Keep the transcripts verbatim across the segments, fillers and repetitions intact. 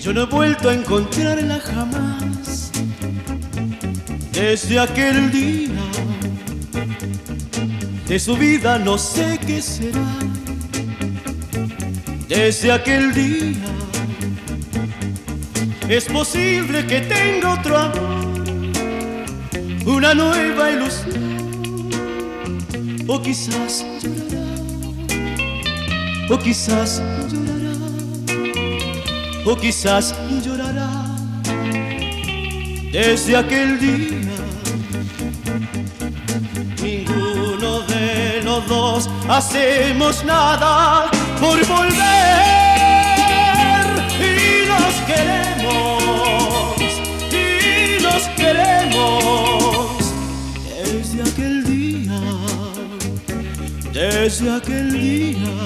Yo no he vuelto a encontrarla jamás desde aquel día. De su vida no sé qué será. Desde aquel día es posible que tenga otro amor, una nueva ilusión, o quizás llorará, o quizás llorará, o quizás llorará. Desde aquel día ninguno de los dos hacemos nada por volver, y nos queremos, y nos queremos. Desde aquel día, desde aquel día.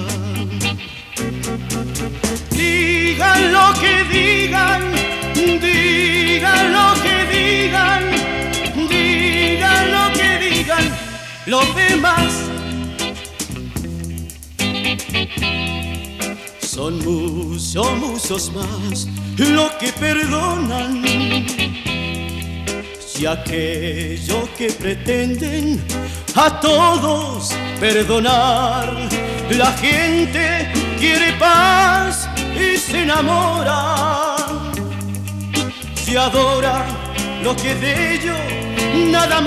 Digan lo que digan, digan lo que digan, digan lo que digan los demás. Son muchos, muchos más los que perdonan, y aquellos que pretenden a todos perdonar. La gente quiere paz y se enamora, se adora lo que es de ellos, nada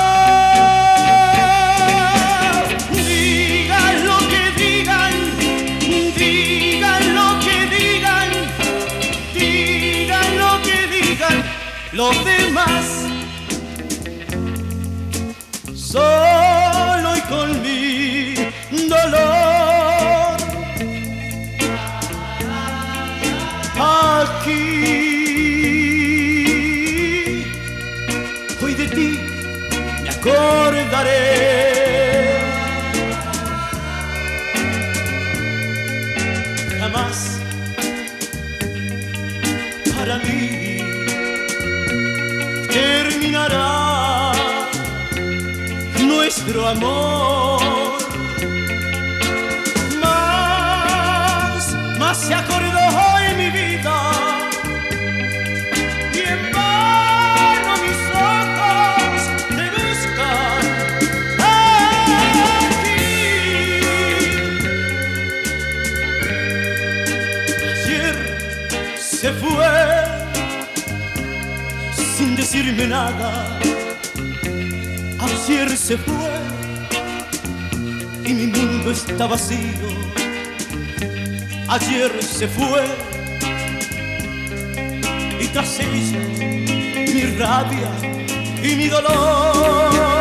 más. Digan lo que digan, digan lo que digan, digan lo que digan los demás. Solo y con mi dolor aquí, hoy de ti me acordaré. Jamás para mí terminará nuestro amor. Más, más se acordó hoy mi vida, y en vano mis ojos te buscan aquí. Ayer se fue sin decirme nada. Ayer se fue y mi mundo está vacío. Ayer se fue y tras ella mi rabia y mi dolor.